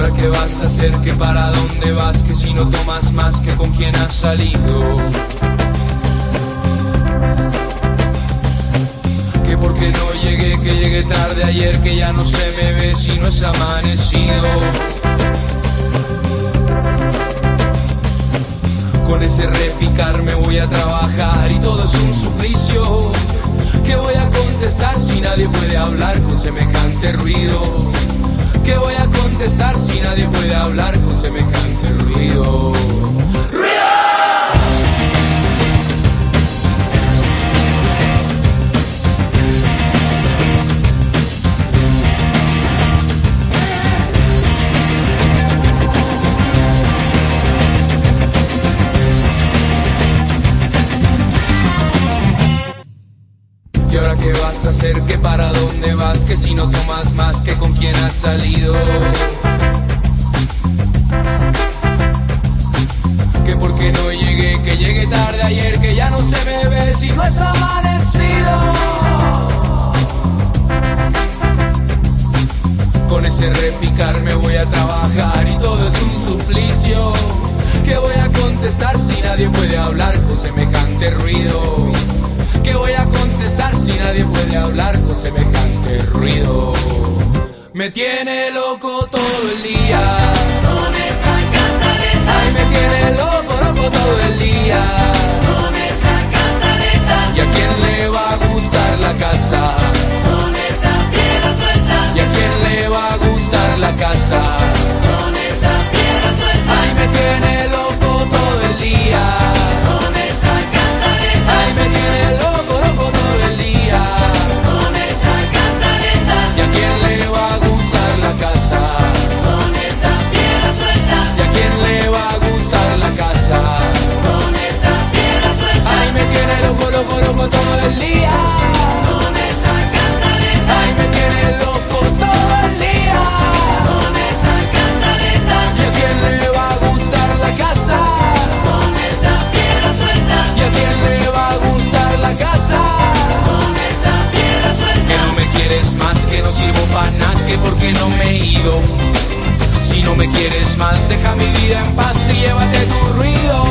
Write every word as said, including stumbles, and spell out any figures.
ahora qué vas a hacer? ¿Que para dónde vas? Que si no tomas más, que con quién has salido. Que porque no llegué, que llegué tarde ayer, que ya no se me ve si no es amanecido. Con ese repicar me voy a trabajar y todo es un suplicio. ¿Qué voy a contestar si nadie puede hablar con semejante ruido? ¿Qué voy a contestar si nadie puede hablar con semejante ruido? ¿Y ahora qué vas a hacer? ¿Que para dónde vas? Que si no tomas más, que con quién has salido. Que porque no llegué, que llegué tarde ayer, que ya no se me ve si no es amanecido. Con ese repicar me voy a trabajar y todo es un suplicio. ¿Qué voy a contestar si nadie puede hablar con semejante ruido? ¿Qué voy a contestar si nadie puede hablar con semejante ruido? Me tiene loco todo el día con esa cantaleta. Ay, me tiene loco, loco todo el día con esa cantaleta. ¿Y a quién le va a gustar la casa? Con esa piedra suelta. ¿Y a quién le va a gustar la casa? Con esa piedra suelta. Ay, me tiene loco todo el día con esa cantaleta. Ay, me tiene loco. Loco todo el día con esa cantaleta. Ay, me tiene loco todo el día con esa cantaleta. ¿Y a quién le va a gustar la casa? Con esa piedra suelta. ¿Y a quién le va a gustar la casa? Con esa piedra suelta. Que no me quieres más, que no sirvo para nada, que porque no me he ido. Si no me quieres más, deja mi vida en paz y llévate tu ruido.